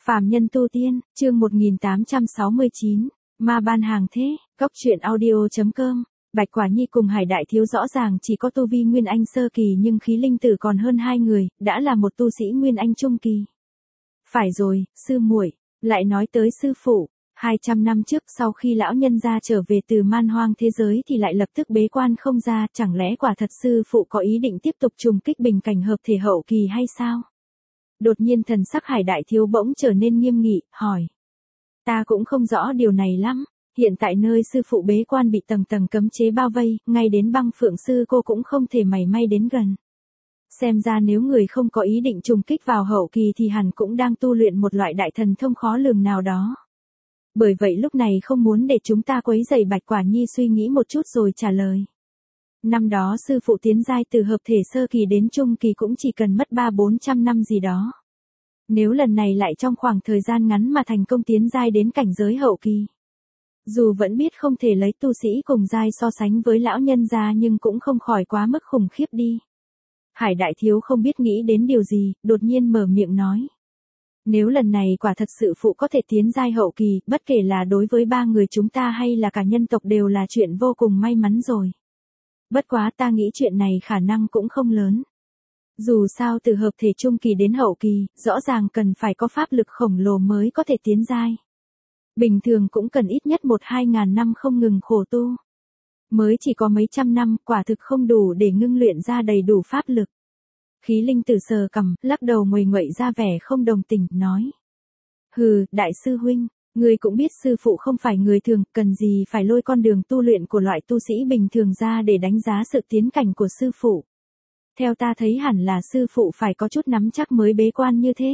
Phàm nhân tu tiên, chương 1869, ma ban hàng thế, Cốc truyện audio.com. Bạch Quả Nhi cùng Hải Đại Thiếu rõ ràng chỉ có tu vi Nguyên Anh sơ kỳ nhưng khí linh tử còn hơn hai người, đã là một tu sĩ Nguyên Anh trung kỳ. Phải rồi, sư muội, lại nói tới sư phụ, 200 năm trước sau khi lão nhân gia trở về từ man hoang thế giới thì lại lập tức bế quan không ra, chẳng lẽ quả thật sư phụ có ý định tiếp tục trùng kích bình cảnh hợp thể hậu kỳ hay sao? Đột nhiên thần sắc Hải Đại Thiếu bỗng trở nên nghiêm nghị, hỏi. Ta cũng không rõ điều này lắm, hiện tại nơi sư phụ bế quan bị tầng tầng cấm chế bao vây, ngay đến Băng Phượng sư cô cũng không thể mảy may đến gần. Xem ra nếu người không có ý định trùng kích vào hậu kỳ thì hẳn cũng đang tu luyện một loại đại thần thông khó lường nào đó. Bởi vậy lúc này không muốn để chúng ta quấy rầy. Bạch Quả Nhi suy nghĩ một chút rồi trả lời. Năm đó sư phụ tiến giai từ hợp thể sơ kỳ đến trung kỳ cũng chỉ cần mất 300-400 năm gì đó. Nếu lần này lại trong khoảng thời gian ngắn mà thành công tiến giai đến cảnh giới hậu kỳ. Dù vẫn biết không thể lấy tu sĩ cùng giai so sánh với lão nhân gia nhưng cũng không khỏi quá mức khủng khiếp đi. Hải Đại Thiếu không biết nghĩ đến điều gì, đột nhiên mở miệng nói. Nếu lần này quả thật sự phụ có thể tiến giai hậu kỳ, bất kể là đối với ba người chúng ta hay là cả nhân tộc đều là chuyện vô cùng may mắn rồi. Bất quá ta nghĩ chuyện này khả năng cũng không lớn. Dù sao từ hợp thể trung kỳ đến hậu kỳ, rõ ràng cần phải có pháp lực khổng lồ mới có thể tiến giai. Bình thường cũng cần ít nhất 1-2 ngàn năm không ngừng khổ tu. Mới chỉ có mấy trăm năm, quả thực không đủ để ngưng luyện ra đầy đủ pháp lực. Khí linh tử sờ cằm, lắc đầu nguầy nguậy ra vẻ không đồng tình, nói. Hừ, đại sư huynh, ngươi cũng biết sư phụ không phải người thường, cần gì phải lôi con đường tu luyện của loại tu sĩ bình thường ra để đánh giá sự tiến cảnh của sư phụ. Theo ta thấy hẳn là sư phụ phải có chút nắm chắc mới bế quan như thế.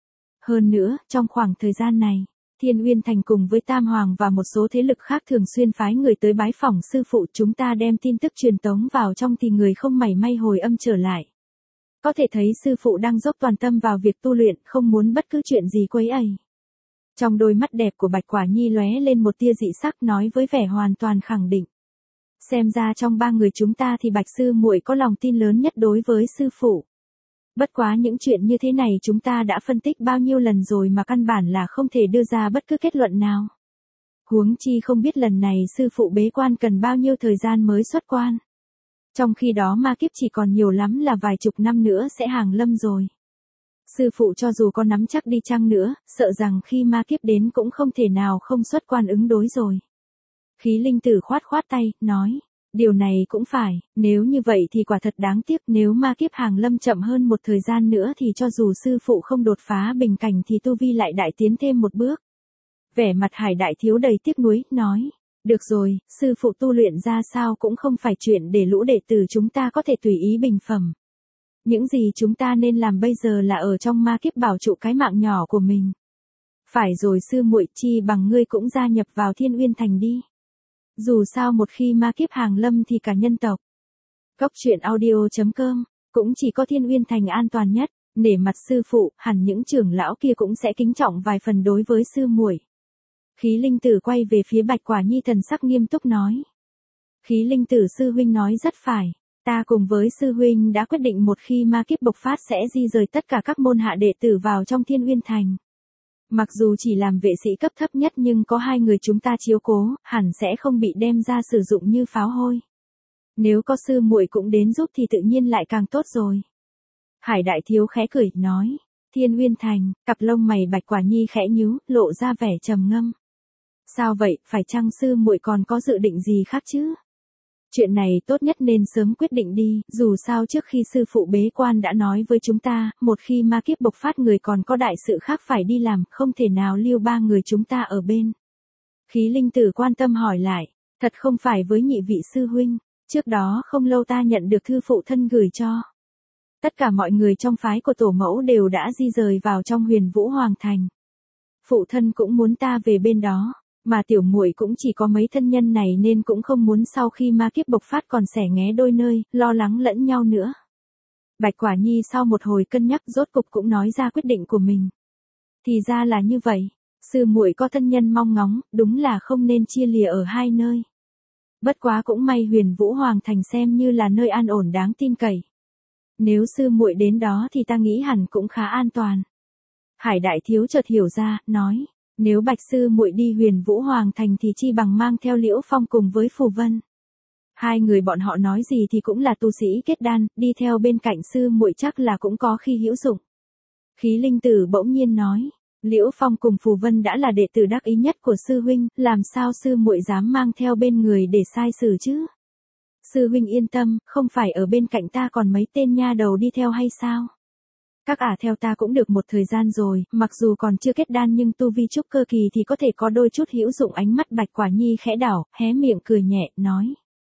Hơn nữa, trong khoảng thời gian này, Thiên Uyên Thành cùng với Tam Hoàng và một số thế lực khác thường xuyên phái người tới bái phỏng sư phụ, chúng ta đem tin tức truyền tống vào trong thì người không mảy may hồi âm trở lại. Có thể thấy sư phụ đang dốc toàn tâm vào việc tu luyện, không muốn bất cứ chuyện gì quấy ầy. Trong đôi mắt đẹp của Bạch Quả Nhi lóe lên một tia dị sắc, nói với vẻ hoàn toàn khẳng định. Xem ra trong ba người chúng ta thì Bạch sư muội có lòng tin lớn nhất đối với sư phụ. Bất quá những chuyện như thế này chúng ta đã phân tích bao nhiêu lần rồi mà căn bản là không thể đưa ra bất cứ kết luận nào. Huống chi không biết lần này sư phụ bế quan cần bao nhiêu thời gian mới xuất quan. Trong khi đó ma kiếp chỉ còn nhiều lắm là vài chục năm nữa sẽ hàng lâm rồi. Sư phụ cho dù có nắm chắc đi chăng nữa, sợ rằng khi ma kiếp đến cũng không thể nào không xuất quan ứng đối rồi. Khí linh tử khoát khoát tay, nói. Điều này cũng phải, nếu như vậy thì quả thật đáng tiếc, nếu ma kiếp hàng lâm chậm hơn một thời gian nữa thì cho dù sư phụ không đột phá bình cảnh thì tu vi lại đại tiến thêm một bước. Vẻ mặt Hải Đại Thiếu đầy tiếc nuối, nói. Được rồi, sư phụ tu luyện ra sao cũng không phải chuyện để lũ đệ tử chúng ta có thể tùy ý bình phẩm. Những gì chúng ta nên làm bây giờ là ở trong ma kiếp bảo trụ cái mạng nhỏ của mình. Phải rồi sư muội, chi bằng ngươi cũng gia nhập vào Thiên Uyên Thành đi. Dù sao một khi ma kiếp hàng lâm thì cả nhân tộc. Cốc truyện audio.com, cũng chỉ có Thiên Uyên Thành an toàn nhất, nể mặt sư phụ, hẳn những trưởng lão kia cũng sẽ kính trọng vài phần đối với sư muội. Khí linh tử quay về phía Bạch Quả Nhi, thần sắc nghiêm túc nói. Khí linh tử sư huynh nói rất phải, ta cùng với sư huynh đã quyết định một khi ma kiếp bộc phát sẽ di rời tất cả các môn hạ đệ tử vào trong Thiên Uyên Thành. Mặc dù chỉ làm vệ sĩ cấp thấp nhất nhưng có hai người chúng ta chiếu cố, hẳn sẽ không bị đem ra sử dụng như pháo hôi. Nếu có sư muội cũng đến giúp thì tự nhiên lại càng tốt rồi. Hải Đại Thiếu khẽ cười, nói. Thiên Uyên Thành, cặp lông mày Bạch Quả Nhi khẽ nhíu, lộ ra vẻ trầm ngâm. Sao vậy, phải chăng sư muội còn có dự định gì khác chứ? Chuyện này tốt nhất nên sớm quyết định đi, dù sao trước khi sư phụ bế quan đã nói với chúng ta, một khi ma kiếp bộc phát người còn có đại sự khác phải đi làm, không thể nào lưu ba người chúng ta ở bên. Khí linh tử quan tâm hỏi lại, thật không phải với nhị vị sư huynh, trước đó không lâu ta nhận được thư phụ thân gửi cho. Tất cả mọi người trong phái của tổ mẫu đều đã di rời vào trong Huyền Vũ Hoàng Thành. Phụ thân cũng muốn ta về bên đó. Mà tiểu muội cũng chỉ có mấy thân nhân này nên cũng không muốn sau khi ma kiếp bộc phát còn xẻ nghé đôi nơi, lo lắng lẫn nhau nữa. Bạch Quả Nhi sau một hồi cân nhắc rốt cục cũng nói ra quyết định của mình. Thì ra là như vậy, sư muội có thân nhân mong ngóng, đúng là không nên chia lìa ở hai nơi. Bất quá cũng may Huyền Vũ Hoàng Thành xem như là nơi an ổn đáng tin cậy. Nếu sư muội đến đó thì ta nghĩ hẳn cũng khá an toàn. Hải đại thiếu chợt hiểu ra, nói, nếu Bạch sư muội đi Huyền Vũ Hoàng thành thì chi bằng mang theo Liễu Phong cùng với Phù Vân. Hai người bọn họ nói gì thì cũng là tu sĩ kết đan, đi theo bên cạnh sư muội chắc là cũng có khi hữu dụng. Khí linh tử bỗng nhiên nói, Liễu Phong cùng Phù Vân đã là đệ tử đắc ý nhất của sư huynh, làm sao sư muội dám mang theo bên người để sai xử chứ? Sư huynh yên tâm, không phải ở bên cạnh ta còn mấy tên nha đầu đi theo hay sao? Các ả theo ta cũng được một thời gian rồi, mặc dù còn chưa kết đan nhưng tu vi trúc cơ kỳ thì có thể có đôi chút hữu dụng. Ánh mắt Bạch Quả Nhi khẽ đảo, hé miệng cười nhẹ, nói.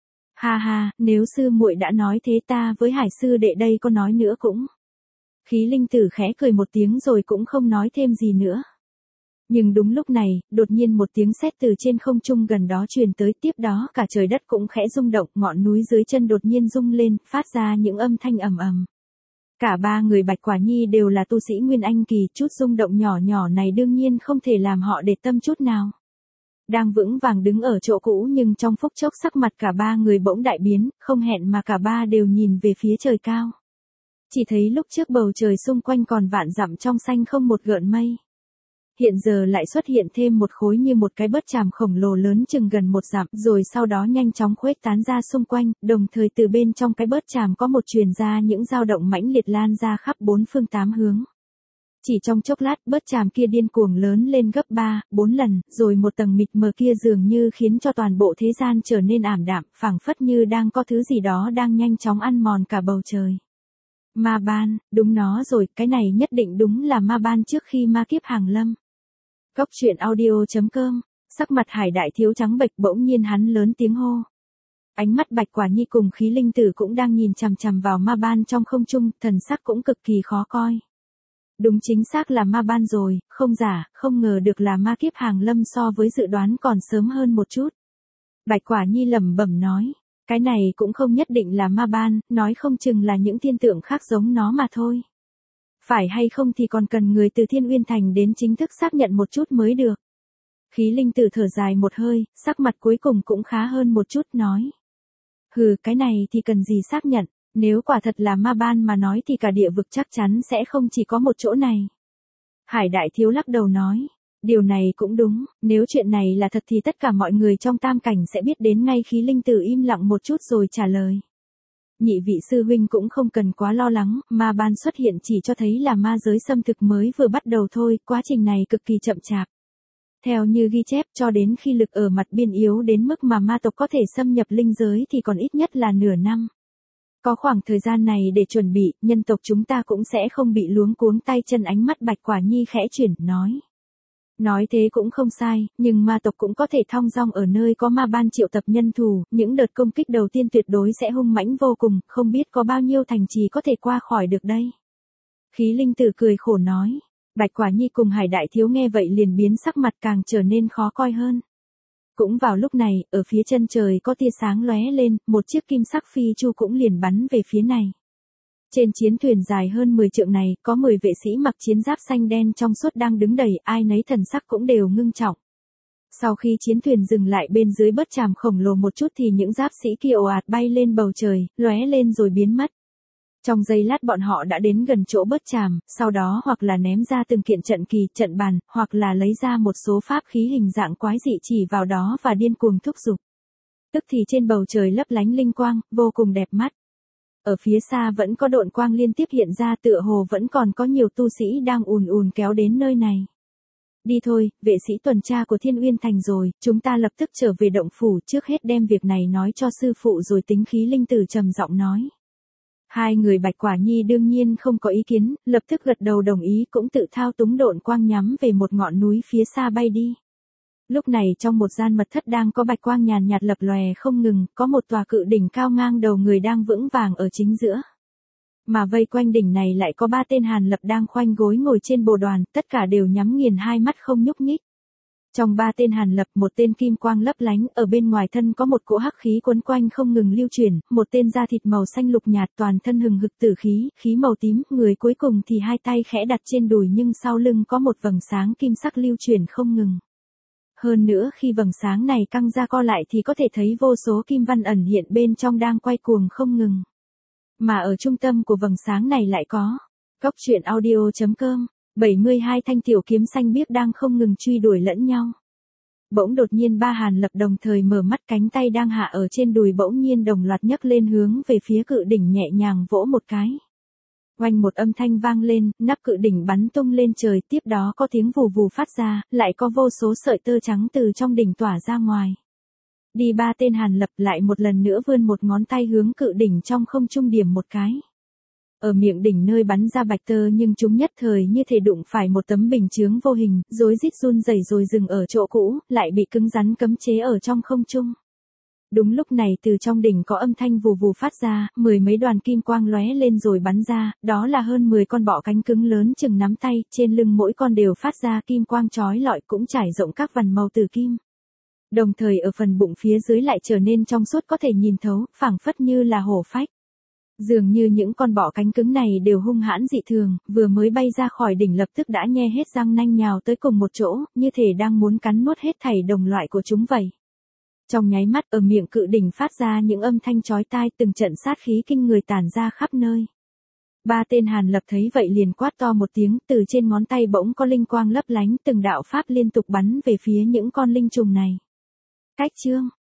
Ha ha, nếu sư muội đã nói thế ta với Hải sư đệ đây có nói nữa cũng. Khí linh tử khẽ cười một tiếng rồi cũng không nói thêm gì nữa. Nhưng đúng lúc này, đột nhiên một tiếng sét từ trên không trung gần đó truyền tới, tiếp đó cả trời đất cũng khẽ rung động, ngọn núi dưới chân đột nhiên rung lên, phát ra những âm thanh ầm ầm. Cả ba người Bạch Quả Nhi đều là tu sĩ Nguyên Anh kỳ, chút rung động nhỏ nhỏ này đương nhiên không thể làm họ để tâm chút nào. Đang vững vàng đứng ở chỗ cũ nhưng trong phút chốc sắc mặt cả ba người bỗng đại biến, không hẹn mà cả ba đều nhìn về phía trời cao. Chỉ thấy lúc trước bầu trời xung quanh còn vạn dặm trong xanh không một gợn mây. Hiện giờ lại xuất hiện thêm một khối như một cái bớt chàm khổng lồ lớn chừng gần một dặm, rồi sau đó nhanh chóng khuếch tán ra xung quanh, đồng thời từ bên trong cái bớt chàm có một truyền ra những dao động mãnh liệt lan ra khắp bốn phương tám hướng. Chỉ trong chốc lát, bớt chàm kia điên cuồng lớn lên gấp 3, 4 lần, rồi một tầng mịt mờ kia dường như khiến cho toàn bộ thế gian trở nên ảm đạm, phảng phất như đang có thứ gì đó đang nhanh chóng ăn mòn cả bầu trời. Ma ban, đúng nó rồi, cái này nhất định đúng là ma ban trước khi ma kiếp hàng lâm. Cốc truyện audio.com, sắc mặt Hải đại thiếu trắng bệch, bỗng nhiên hắn lớn tiếng hô. Ánh mắt Bạch Quả Nhi cùng khí linh tử cũng đang nhìn chằm chằm vào ma ban trong không trung, thần sắc cũng cực kỳ khó coi. Đúng chính xác là ma ban rồi, không giả, không ngờ được là ma kiếp hàng lâm so với dự đoán còn sớm hơn một chút. Bạch Quả Nhi lẩm bẩm nói, cái này cũng không nhất định là ma ban, nói không chừng là những thiên tượng khác giống nó mà thôi. Phải hay không thì còn cần người từ Thiên Uyên Thành đến chính thức xác nhận một chút mới được. Khí linh tử thở dài một hơi, sắc mặt cuối cùng cũng khá hơn một chút, nói. Hừ, cái này thì cần gì xác nhận, nếu quả thật là ma ban mà nói thì cả địa vực chắc chắn sẽ không chỉ có một chỗ này. Hải đại thiếu lắc đầu nói, điều này cũng đúng, nếu chuyện này là thật thì tất cả mọi người trong tam cảnh sẽ biết đến ngay. Khí linh tử im lặng một chút rồi trả lời. Nhị vị sư huynh cũng không cần quá lo lắng, ma ban xuất hiện chỉ cho thấy là ma giới xâm thực mới vừa bắt đầu thôi, quá trình này cực kỳ chậm chạp. Theo như ghi chép, cho đến khi lực ở mặt biên yếu đến mức mà ma tộc có thể xâm nhập linh giới thì còn ít nhất là nửa năm. Có khoảng thời gian này để chuẩn bị, nhân tộc chúng ta cũng sẽ không bị luống cuống tay chân. Ánh mắt Bạch Quả Nhi khẽ chuyển, nói. Nói thế cũng không sai, nhưng ma tộc cũng có thể thong dong ở nơi có ma ban triệu tập nhân thủ, những đợt công kích đầu tiên tuyệt đối sẽ hung mãnh vô cùng, không biết có bao nhiêu thành trì có thể qua khỏi được đây. Khí linh tử cười khổ nói. Bạch Quả Nhi cùng Hải đại thiếu nghe vậy liền biến sắc mặt càng trở nên khó coi hơn. Cũng vào lúc này, ở phía chân trời có tia sáng lóe lên, một chiếc kim sắc phi chu cũng liền bắn về phía này. Trên chiến thuyền dài hơn 10 trượng này, có 10 vệ sĩ mặc chiến giáp xanh đen trong suốt đang đứng đầy, ai nấy thần sắc cũng đều ngưng trọng. Sau khi chiến thuyền dừng lại bên dưới bớt chàm khổng lồ một chút thì những giáp sĩ kia ồ ạt bay lên bầu trời, lóe lên rồi biến mất. Trong giây lát bọn họ đã đến gần chỗ bớt chàm, sau đó hoặc là ném ra từng kiện trận kỳ, trận bàn, hoặc là lấy ra một số pháp khí hình dạng quái dị chỉ vào đó và điên cuồng thúc giục. Tức thì trên bầu trời lấp lánh linh quang, vô cùng đẹp mắt. Ở phía xa vẫn có độn quang liên tiếp hiện ra, tựa hồ vẫn còn có nhiều tu sĩ đang ùn ùn kéo đến nơi này. Đi thôi, vệ sĩ tuần tra của Thiên Uyên Thành rồi, chúng ta lập tức trở về động phủ, trước hết đem việc này nói cho sư phụ rồi tính. Khí linh tử trầm giọng nói. Hai người Bạch Quả Nhi đương nhiên không có ý kiến, lập tức gật đầu đồng ý, cũng tự thao túng độn quang nhắm về một ngọn núi phía xa bay đi. Lúc này trong một gian mật thất đang có bạch quang nhàn nhạt lập lòe không ngừng, có một tòa cự đỉnh cao ngang đầu người đang vững vàng ở chính giữa. Mà vây quanh đỉnh này lại có 3 tên Hàn Lập đang khoanh gối ngồi trên bồ đoàn, tất cả đều nhắm nghiền hai mắt không nhúc nhích. Trong 3 tên Hàn Lập, một tên kim quang lấp lánh, ở bên ngoài thân có một cỗ hắc khí quấn quanh không ngừng lưu chuyển, một tên da thịt màu xanh lục nhạt toàn thân hừng hực tử khí, khí màu tím, người cuối cùng thì hai tay khẽ đặt trên đùi nhưng sau lưng có một vầng sáng kim sắc lưu chuyển không ngừng. Hơn nữa khi vầng sáng này căng ra co lại thì có thể thấy vô số kim văn ẩn hiện bên trong đang quay cuồng không ngừng. Mà ở trung tâm của vầng sáng này lại có Cốc truyện audio.com 72 thanh tiểu kiếm xanh biếc đang không ngừng truy đuổi lẫn nhau. Bỗng đột nhiên ba Hàn Lập đồng thời mở mắt, cánh tay đang hạ ở trên đùi bỗng nhiên đồng loạt nhấc lên hướng về phía cự đỉnh nhẹ nhàng vỗ một cái. Oanh, một âm thanh vang lên, nắp cự đỉnh bắn tung lên trời, tiếp đó có tiếng vù vù phát ra, lại có vô số sợi tơ trắng từ trong đỉnh tỏa ra ngoài. Đi ba tên Hàn Lập lại một lần nữa vươn một ngón tay hướng cự đỉnh trong không trung điểm một cái. Ở miệng đỉnh nơi bắn ra bạch tơ nhưng chúng nhất thời như thể đụng phải một tấm bình chướng vô hình, rối rít run rẩy rồi dừng ở chỗ cũ, lại bị cứng rắn cấm chế ở trong không trung. Đúng lúc này từ trong đỉnh có âm thanh vù vù phát ra, 10 mấy đoàn kim quang lóe lên rồi bắn ra, đó là hơn 10 con bọ cánh cứng lớn chừng nắm tay, trên lưng mỗi con đều phát ra kim quang chói lọi, cũng trải rộng các vằn màu tử kim. Đồng thời ở phần bụng phía dưới lại trở nên trong suốt, có thể nhìn thấu, phảng phất như là hổ phách. Dường như những con bọ cánh cứng này đều hung hãn dị thường, vừa mới bay ra khỏi đỉnh lập tức đã nhe hết răng nanh nhào tới cùng một chỗ, như thể đang muốn cắn nuốt hết thảy đồng loại của chúng vậy. Trong nháy mắt ở miệng cự đỉnh phát ra những âm thanh chói tai, từng trận sát khí kinh người tản ra khắp nơi. Ba tên Hàn Lập thấy vậy liền quát to một tiếng, từ trên ngón tay bỗng có linh quang lấp lánh, từng đạo pháp liên tục bắn về phía những con linh trùng này. Cách chương